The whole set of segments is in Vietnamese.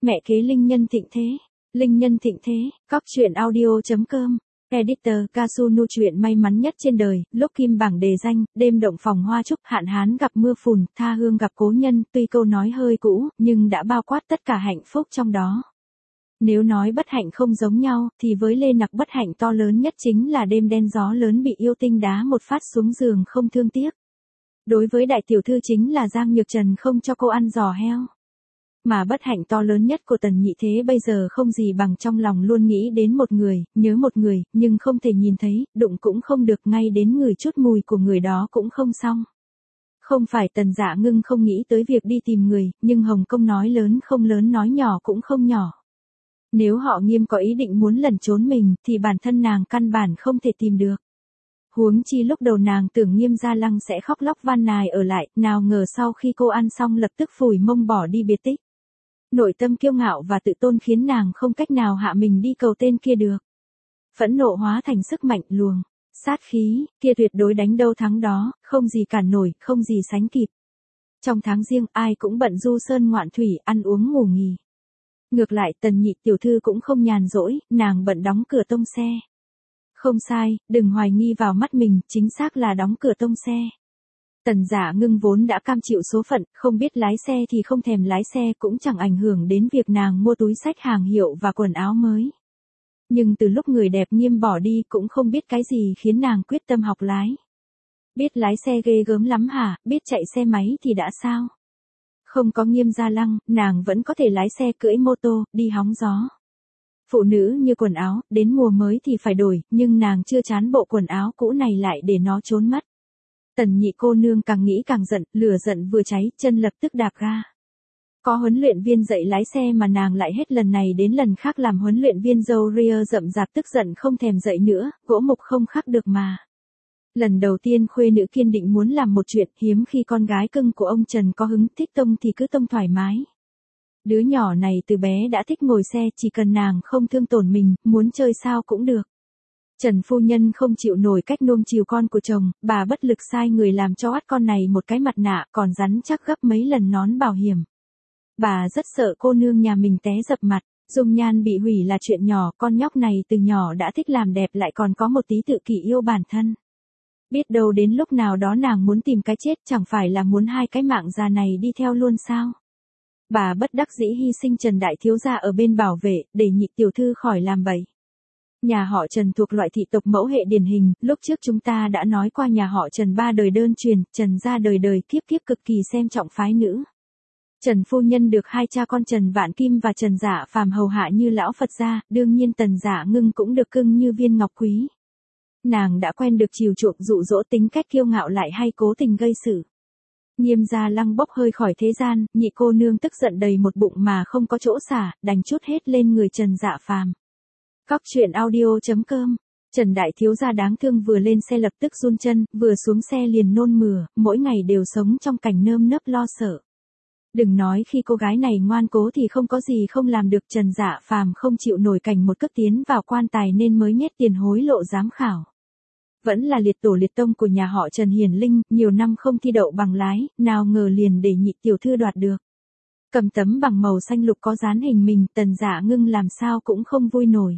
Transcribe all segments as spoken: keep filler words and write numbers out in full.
Mẹ kế Linh Nhân thịnh thế. Linh Nhân thịnh thế, cóc truyện audio chấm com. Editor Kasunu truyện may mắn nhất trên đời, lúc kim bảng đề danh, đêm động phòng hoa trúc, hạn hán gặp mưa phùn, tha hương gặp cố nhân, tuy câu nói hơi cũ, nhưng đã bao quát tất cả hạnh phúc trong đó. Nếu nói bất hạnh không giống nhau, thì với Lê Nặc bất hạnh to lớn nhất chính là đêm đen gió lớn bị yêu tinh đá một phát xuống giường không thương tiếc. Đối với đại tiểu thư chính là Giang Nhược Trần không cho cô ăn giò heo. Mà bất hạnh to lớn nhất của Tần Nhị Thế bây giờ không gì bằng trong lòng luôn nghĩ đến một người, nhớ một người, nhưng không thể nhìn thấy, đụng cũng không được, ngay đến ngửi chút mùi của người đó cũng không xong. Không phải Tần Dạ Ngưng không nghĩ tới việc đi tìm người, nhưng Hồng Công nói lớn không lớn nói nhỏ cũng không nhỏ. Nếu họ Nghiêm có ý định muốn lẩn trốn mình, thì bản thân nàng căn bản không thể tìm được. Huống chi lúc đầu nàng tưởng Nghiêm Gia Lăng sẽ khóc lóc van nài ở lại, nào ngờ sau khi cô ăn xong lập tức phủi mông bỏ đi biệt tích. Nội tâm kiêu ngạo và tự tôn khiến nàng không cách nào hạ mình đi cầu tên kia được. Phẫn nộ hóa thành sức mạnh luồng, sát khí, kia tuyệt đối đánh đâu thắng đó, không gì cản nổi, không gì sánh kịp. Trong tháng riêng ai cũng bận du sơn ngoạn thủy, ăn uống ngủ nghỉ. Ngược lại Tần Nhị tiểu thư cũng không nhàn rỗi, nàng bận đóng cửa tông xe. Không sai, đừng hoài nghi vào mắt mình, chính xác là đóng cửa tông xe. Tần Dạ Ngưng vốn đã cam chịu số phận, không biết lái xe thì không thèm lái xe, cũng chẳng ảnh hưởng đến việc nàng mua túi xách hàng hiệu và quần áo mới. Nhưng từ lúc người đẹp Nghiêm bỏ đi cũng không biết cái gì khiến nàng quyết tâm học lái. Biết lái xe ghê gớm lắm hả, biết chạy xe máy thì đã sao? Không có Nghiêm Gia Lăng, nàng vẫn có thể lái xe cưỡi mô tô, đi hóng gió. Phụ nữ như quần áo, đến mùa mới thì phải đổi, nhưng nàng chưa chán bộ quần áo cũ này lại để nó trốn mất. Tần Nhị cô nương càng nghĩ càng giận, lửa giận vừa cháy, chân lập tức đạp ga. Có huấn luyện viên dạy lái xe mà nàng lại hết lần này đến lần khác làm huấn luyện viên râu ria rậm rạp tức giận không thèm dạy nữa, gỗ mục không khắc được mà. Lần đầu tiên khuê nữ kiên định muốn làm một chuyện, hiếm khi con gái cưng của ông Trần có hứng thích tông thì cứ tông thoải mái. Đứa nhỏ này từ bé đã thích ngồi xe, chỉ cần nàng không thương tổn mình, muốn chơi sao cũng được. Trần phu nhân không chịu nổi cách nuông chiều con của chồng, bà bất lực sai người làm cho oát con này một cái mặt nạ còn rắn chắc gấp mấy lần nón bảo hiểm. Bà rất sợ cô nương nhà mình té dập mặt, dung nhan bị hủy là chuyện nhỏ, con nhóc này từ nhỏ đã thích làm đẹp lại còn có một tí tự kỷ yêu bản thân. Biết đâu đến lúc nào đó nàng muốn tìm cái chết, chẳng phải là muốn hai cái mạng già này đi theo luôn sao? Bà bất đắc dĩ hy sinh Trần đại thiếu gia ở bên bảo vệ, để Nhị tiểu thư khỏi làm bậy. Nhà họ Trần thuộc loại thị tộc mẫu hệ điển hình, lúc trước chúng ta đã nói qua nhà họ Trần ba đời đơn truyền, Trần gia đời đời kiếp kiếp cực kỳ xem trọng phái nữ. Trần phu nhân được hai cha con Trần Vạn Kim và Trần Dạ Phàm hầu hạ như lão Phật gia, đương nhiên Tần Dạ Ngưng cũng được cưng như viên ngọc quý. Nàng đã quen được chiều chuộng dụ dỗ, tính cách kiêu ngạo lại hay cố tình gây sự. Nghiêm Gia Lăng bốc hơi khỏi thế gian, Nhị cô nương tức giận đầy một bụng mà không có chỗ xả, đành trút hết lên người Trần Dạ Phàm. Cóc truyện audio chấm com. Trần đại thiếu gia đáng thương vừa lên xe lập tức run chân, vừa xuống xe liền nôn mửa, mỗi ngày đều sống trong cảnh nơm nớp lo sợ. Đừng nói khi cô gái này ngoan cố thì không có gì không làm được, Trần Dạ Phàm không chịu nổi cảnh một cước tiến vào quan tài nên mới nhét tiền hối lộ giám khảo. Vẫn là liệt tổ liệt tông của nhà họ Trần hiền linh, nhiều năm không thi đậu bằng lái, nào ngờ liền để Nhị tiểu thư đoạt được. Cầm tấm bằng màu xanh lục có dán hình mình, Tần Dạ Ngưng làm sao cũng không vui nổi.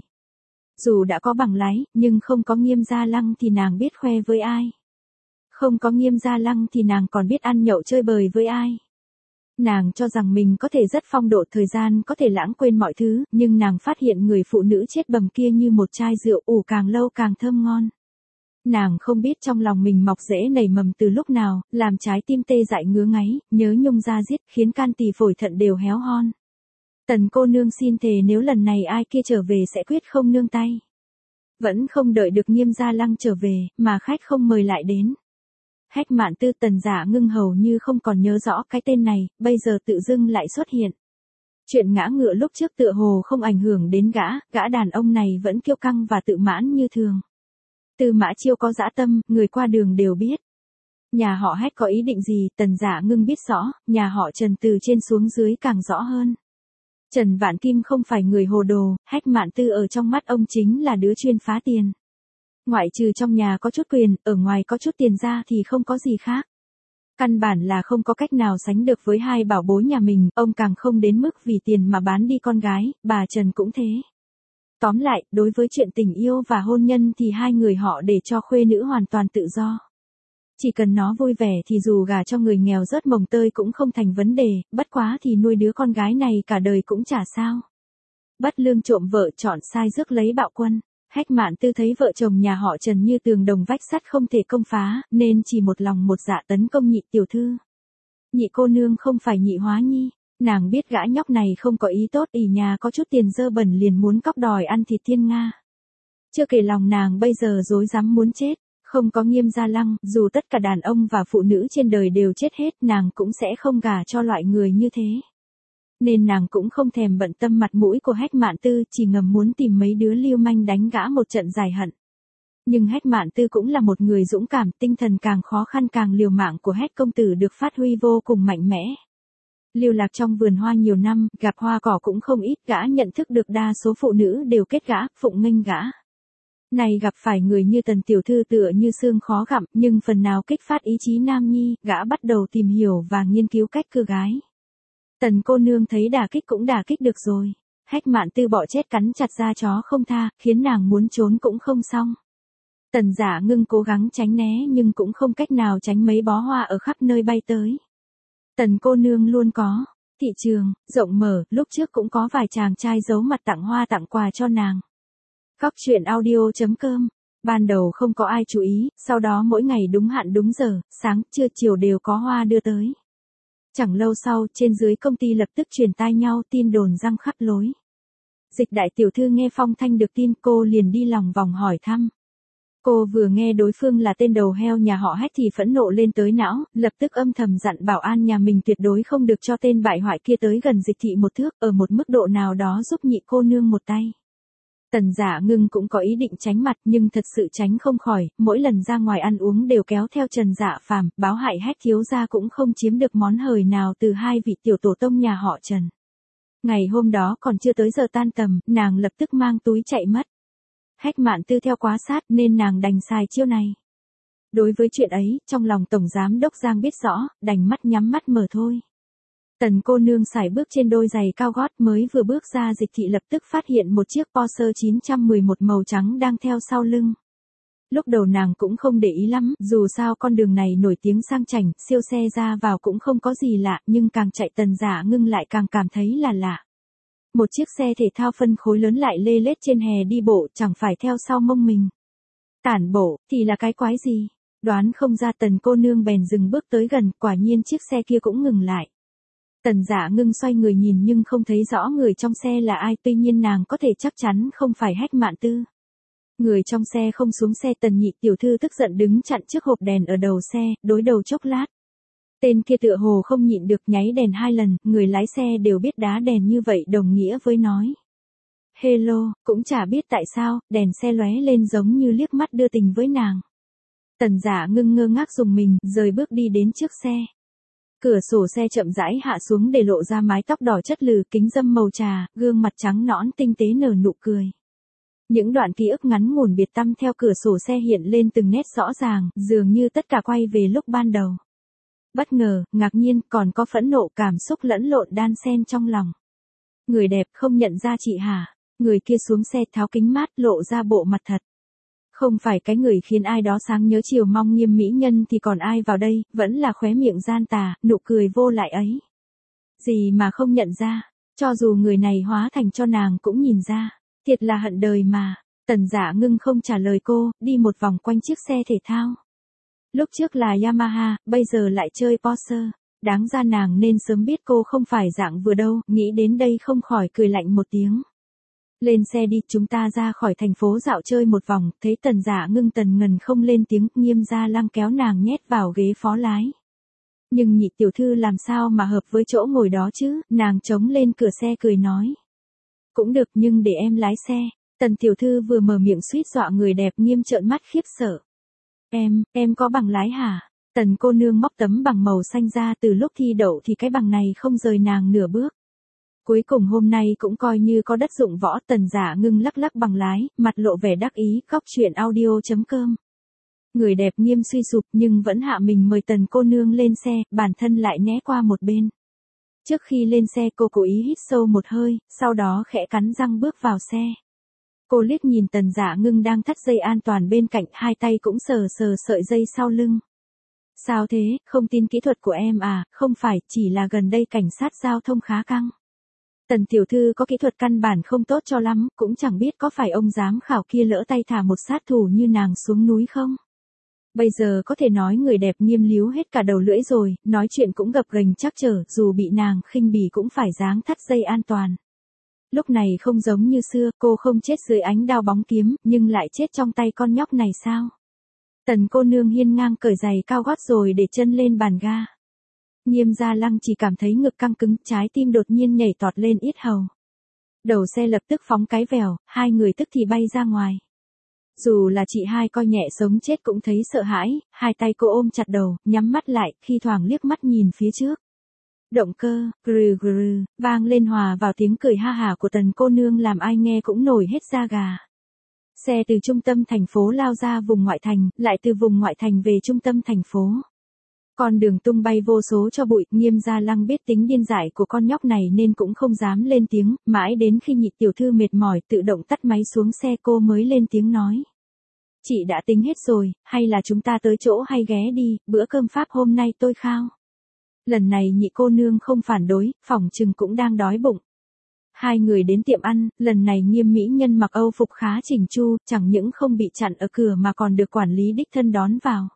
Dù đã có bằng lái, nhưng không có Nghiêm Gia Lăng thì nàng biết khoe với ai. Không có Nghiêm Gia Lăng thì nàng còn biết ăn nhậu chơi bời với ai. Nàng cho rằng mình có thể rất phong độ, thời gian có thể lãng quên mọi thứ, nhưng nàng phát hiện người phụ nữ chết bầm kia như một chai rượu ủ càng lâu càng thơm ngon. Nàng không biết trong lòng mình mọc rễ nảy mầm từ lúc nào, làm trái tim tê dại ngứa ngáy, nhớ nhung da diết, khiến can tỳ phổi thận đều héo hon. Tần cô nương xin thề nếu lần này ai kia trở về sẽ quyết không nương tay. Vẫn không đợi được Nghiêm Gia Lăng trở về, mà khách không mời lại đến. Hách Mạn Tư. Tần Dạ Ngưng hầu như không còn nhớ rõ cái tên này, bây giờ tự dưng lại xuất hiện. Chuyện ngã ngựa lúc trước tựa hồ không ảnh hưởng đến gã, gã đàn ông này vẫn kiêu căng và tự mãn như thường. Tư Mã Chiêu có dã tâm, người qua đường đều biết. Nhà họ Hách có ý định gì, Tần Dạ Ngưng biết rõ, nhà họ Trần từ trên xuống dưới càng rõ hơn. Trần Vạn Kim không phải người hồ đồ, Hách Mạn Tư ở trong mắt ông chính là đứa chuyên phá tiền. Ngoại trừ trong nhà có chút quyền, ở ngoài có chút tiền ra thì không có gì khác. Căn bản là không có cách nào sánh được với hai bảo bối nhà mình, ông càng không đến mức vì tiền mà bán đi con gái, bà Trần cũng thế. Tóm lại, đối với chuyện tình yêu và hôn nhân thì hai người họ để cho khuê nữ hoàn toàn tự do. Chỉ cần nó vui vẻ thì dù gả cho người nghèo rớt mồng tơi cũng không thành vấn đề, bất quá thì nuôi đứa con gái này cả đời cũng chả sao. Bất lương trộm vợ chọn sai rước lấy bạo quân. Hách Mạn Tư thấy vợ chồng nhà họ Trần như tường đồng vách sắt không thể công phá, nên chỉ một lòng một dạ tấn công nhị tiểu thư. Nhị cô nương không phải nhị hóa nhi, nàng biết gã nhóc này không có ý tốt, ỷ nhà có chút tiền dơ bẩn liền muốn cóc đòi ăn thịt thiên nga. Chưa kể lòng nàng bây giờ rối rắm muốn chết, không có Nghiêm Gia Lăng, dù tất cả đàn ông và phụ nữ trên đời đều chết hết, nàng cũng sẽ không gả cho loại người như thế. Nên nàng cũng không thèm bận tâm mặt mũi của Hách Mạn Tư, chỉ ngầm muốn tìm mấy đứa lưu manh đánh gã một trận dài hận. Nhưng Hách Mạn Tư cũng là một người dũng cảm, tinh thần càng khó khăn càng liều mạng của Hách công tử được phát huy vô cùng mạnh mẽ. Lưu lạc trong vườn hoa nhiều năm, gặp hoa cỏ cũng không ít, gã nhận thức được đa số phụ nữ đều kết gã, phụng nghênh gã. Này gặp phải người như Tần tiểu thư tựa như xương khó gặm, nhưng phần nào kích phát ý chí nam nhi, gã bắt đầu tìm hiểu và nghiên cứu cách cưa gái. Tần cô nương thấy đả kích cũng đả kích được rồi. Hách Mạn Tư bọ chết cắn chặt da chó không tha, khiến nàng muốn trốn cũng không xong. Tần Giả Ngưng cố gắng tránh né nhưng cũng không cách nào tránh mấy bó hoa ở khắp nơi bay tới. Tần cô nương luôn có thị trường rộng mở, lúc trước cũng có vài chàng trai giấu mặt tặng hoa tặng quà cho nàng. Góc truyện audio chấm com. Ban đầu không có ai chú ý, sau đó mỗi ngày đúng hạn đúng giờ, sáng, trưa, chiều đều có hoa đưa tới. Chẳng lâu sau, trên dưới công ty lập tức truyền tai nhau, tin đồn răng khắp lối. Dịch đại tiểu thư nghe phong thanh được tin, cô liền đi lòng vòng hỏi thăm. Cô vừa nghe đối phương là tên đầu heo nhà họ Hách thì phẫn nộ lên tới não, lập tức âm thầm dặn bảo an nhà mình tuyệt đối không được cho tên bại hoại kia tới gần Dịch thị một thước, ở một mức độ nào đó giúp nhị cô nương một tay. Tần Giả Ngưng cũng có ý định tránh mặt nhưng thật sự tránh không khỏi, mỗi lần ra ngoài ăn uống đều kéo theo Trần Dạ Phàm, báo hại Hách thiếu gia cũng không chiếm được món hời nào từ hai vị tiểu tổ tông nhà họ Trần. Ngày hôm đó còn chưa tới giờ tan tầm, nàng lập tức mang túi chạy mất. Hách Mạn Tư theo quá sát nên nàng đành xài chiêu này. Đối với chuyện ấy, trong lòng Tổng Giám Đốc Giang biết rõ, đành mắt nhắm mắt mở thôi. Tần cô nương sải bước trên đôi giày cao gót mới vừa bước ra Dịch thị lập tức phát hiện một chiếc Porsche chín một một màu trắng đang theo sau lưng. Lúc đầu nàng cũng không để ý lắm, dù sao con đường này nổi tiếng sang chảnh, siêu xe ra vào cũng không có gì lạ, nhưng càng chạy Tần Giả Ngưng lại càng cảm thấy là lạ. Một chiếc xe thể thao phân khối lớn lại lê lết trên hè đi bộ, chẳng phải theo sau mông mình. Tản bộ, thì là cái quái gì? Đoán không ra, Tần cô nương bèn dừng bước tới gần, quả nhiên chiếc xe kia cũng ngừng lại. Tần Giả Ngưng xoay người nhìn nhưng không thấy rõ người trong xe là ai, tuy nhiên nàng có thể chắc chắn không phải Hách Mạn Tư. Người trong xe không xuống xe, Tần nhị tiểu thư tức giận đứng chặn trước hộp đèn ở đầu xe, đối đầu chốc lát. Tên kia tựa hồ không nhịn được nháy đèn hai lần, người lái xe đều biết đá đèn như vậy đồng nghĩa với nói. Hello, cũng chả biết tại sao, đèn xe lóe lên giống như liếc mắt đưa tình với nàng. Tần Giả Ngưng ngơ ngác dùng mình, rời bước đi đến trước xe. Cửa sổ xe chậm rãi hạ xuống để lộ ra mái tóc đỏ chất lừ, kính râm màu trà, gương mặt trắng nõn tinh tế nở nụ cười. Những đoạn ký ức ngắn ngủn biệt tăm theo cửa sổ xe hiện lên từng nét rõ ràng, dường như tất cả quay về lúc ban đầu. Bất ngờ, ngạc nhiên, còn có phẫn nộ, cảm xúc lẫn lộn đan xen trong lòng. Người đẹp không nhận ra chị hả? Người kia xuống xe tháo kính mát lộ ra bộ mặt thật. Không phải cái người khiến ai đó sáng nhớ chiều mong Nghiêm mỹ nhân thì còn ai vào đây, vẫn là khóe miệng gian tà, nụ cười vô lại ấy. Gì mà không nhận ra, cho dù người này hóa thành cho nàng cũng nhìn ra, thiệt là hận đời mà. Tần Giả Ngưng không trả lời cô, đi một vòng quanh chiếc xe thể thao. Lúc trước là Yamaha, bây giờ lại chơi Porsche. Đáng ra nàng nên sớm biết cô không phải dạng vừa đâu, nghĩ đến đây không khỏi cười lạnh một tiếng. Lên xe đi, chúng ta ra khỏi thành phố dạo chơi một vòng, thấy Tần Giả Ngưng Tần ngần không lên tiếng, Nghiêm Gia Lăng kéo nàng nhét vào ghế phó lái. Nhưng nhị tiểu thư làm sao mà hợp với chỗ ngồi đó chứ, nàng chống lên cửa xe cười nói. Cũng được nhưng để em lái xe. Tần tiểu thư vừa mở miệng suýt dọa người đẹp Nghiêm trợn mắt khiếp sợ. Em, em có bằng lái hả? Tần cô nương móc tấm bằng màu xanh ra, từ lúc thi đậu thì cái bằng này không rời nàng nửa bước. Cuối cùng hôm nay cũng coi như có đất dụng võ. Tần Giả Ngưng lắc lắc bằng lái, mặt lộ vẻ đắc ý. Góc truyện audio chấm com Người đẹp Nghiêm suy sụp nhưng vẫn hạ mình mời Tần cô nương lên xe, bản thân lại né qua một bên. Trước khi lên xe cô cố ý hít sâu một hơi, sau đó khẽ cắn răng bước vào xe. Cô liếc nhìn Tần Dạ Ngưng đang thắt dây an toàn bên cạnh, hai tay cũng sờ sờ sợi dây sau lưng. Sao thế, không tin kỹ thuật của em à? Không phải, chỉ là gần đây cảnh sát giao thông khá căng. Tần tiểu thư có kỹ thuật căn bản không tốt cho lắm, cũng chẳng biết có phải ông giám khảo kia lỡ tay thả một sát thủ như nàng xuống núi không? Bây giờ có thể nói người đẹp Nghiêm líu hết cả đầu lưỡi rồi, nói chuyện cũng gập ghềnh chắc trở, dù bị nàng khinh bỉ cũng phải dáng thắt dây an toàn. Lúc này không giống như xưa, cô không chết dưới ánh đao bóng kiếm, nhưng lại chết trong tay con nhóc này sao? Tần cô nương hiên ngang cởi giày cao gót rồi để chân lên bàn ga. Nghiêm Gia Lăng chỉ cảm thấy ngực căng cứng, trái tim đột nhiên nhảy tọt lên yết hầu. Đầu xe lập tức phóng cái vèo, hai người tức thì bay ra ngoài. Dù là chị hai coi nhẹ sống chết cũng thấy sợ hãi, hai tay cô ôm chặt đầu, nhắm mắt lại, khi thoảng liếc mắt nhìn phía trước. Động cơ, grừ grừ, vang lên hòa vào tiếng cười ha hả của Tần cô nương làm ai nghe cũng nổi hết da gà. Xe từ trung tâm thành phố lao ra vùng ngoại thành, lại từ vùng ngoại thành về trung tâm thành phố. Con đường tung bay vô số cho bụi, Nghiêm Gia Lăng biết tính điên dại của con nhóc này nên cũng không dám lên tiếng, mãi đến khi Nhị tiểu thư mệt mỏi tự động tắt máy xuống xe cô mới lên tiếng nói. Chị đã tính hết rồi, hay là chúng ta tới chỗ hay ghé đi, bữa cơm Pháp hôm nay tôi khao. Lần này Nhị cô nương không phản đối, phỏng chừng cũng đang đói bụng. Hai người đến tiệm ăn, lần này Nghiêm mỹ nhân mặc Âu phục khá chỉnh chu, chẳng những không bị chặn ở cửa mà còn được quản lý đích thân đón vào.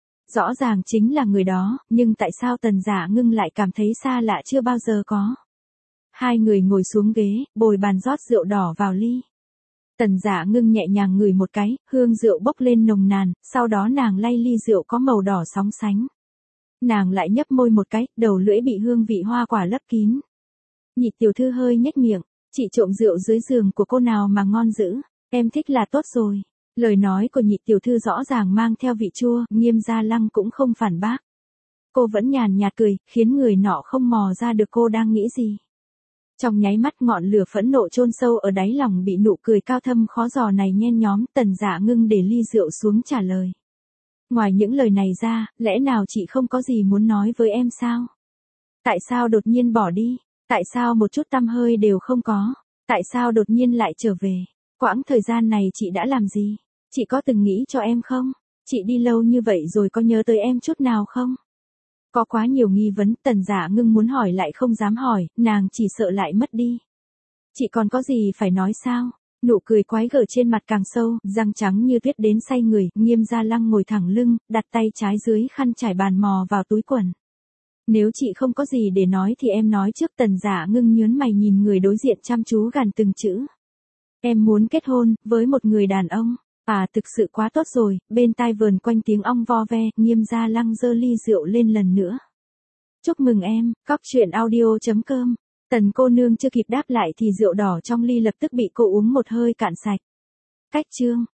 Rõ ràng chính là người đó, nhưng tại sao Tần Dạ Ngưng lại cảm thấy xa lạ chưa bao giờ có. Hai người ngồi xuống ghế, bồi bàn rót rượu đỏ vào ly. Tần Dạ Ngưng nhẹ nhàng ngửi một cái, hương rượu bốc lên nồng nàn, sau đó nàng lay ly rượu có màu đỏ sóng sánh. Nàng lại nhấp môi một cái, đầu lưỡi bị hương vị hoa quả lấp kín. Nhị tiểu thư hơi nhếch miệng, chị trộm rượu dưới giường của cô nào mà ngon dữ, em thích là tốt rồi. Lời nói của Nhị tiểu thư rõ ràng mang theo vị chua, Nghiêm Gia Lăng cũng không phản bác. Cô vẫn nhàn nhạt cười, khiến người nọ không mò ra được cô đang nghĩ gì. Trong nháy mắt ngọn lửa phẫn nộ chôn sâu ở đáy lòng bị nụ cười cao thâm khó dò này nhen nhóm, Tần Dạ Ngưng để ly rượu xuống trả lời. Ngoài những lời này ra, lẽ nào chị không có gì muốn nói với em sao? Tại sao đột nhiên bỏ đi? Tại sao một chút tăm hơi đều không có? Tại sao đột nhiên lại trở về? Quãng thời gian này chị đã làm gì? Chị có từng nghĩ cho em không? Chị đi lâu như vậy rồi có nhớ tới em chút nào không? Có quá nhiều nghi vấn, Tần Dạ Ngưng muốn hỏi lại không dám hỏi, nàng chỉ sợ lại mất đi. Chị còn có gì phải nói sao? Nụ cười quái gở trên mặt càng sâu, răng trắng như tuyết đến say người, Nghiêm Gia Lăng ngồi thẳng lưng, đặt tay trái dưới khăn trải bàn mò vào túi quần. Nếu chị không có gì để nói thì em nói trước. Tần Dạ Ngưng nhướng mày nhìn người đối diện chăm chú gằn từng chữ. Em muốn kết hôn, với một người đàn ông. À thực sự quá tốt rồi, bên tai vờn quanh tiếng ong vo ve, Nghiêm Gia Lăng giơ ly rượu lên lần nữa. Chúc mừng em, cóc truyện audio chấm com. Tần cô nương chưa kịp đáp lại thì rượu đỏ trong ly lập tức bị cô uống một hơi cạn sạch. Cách chương.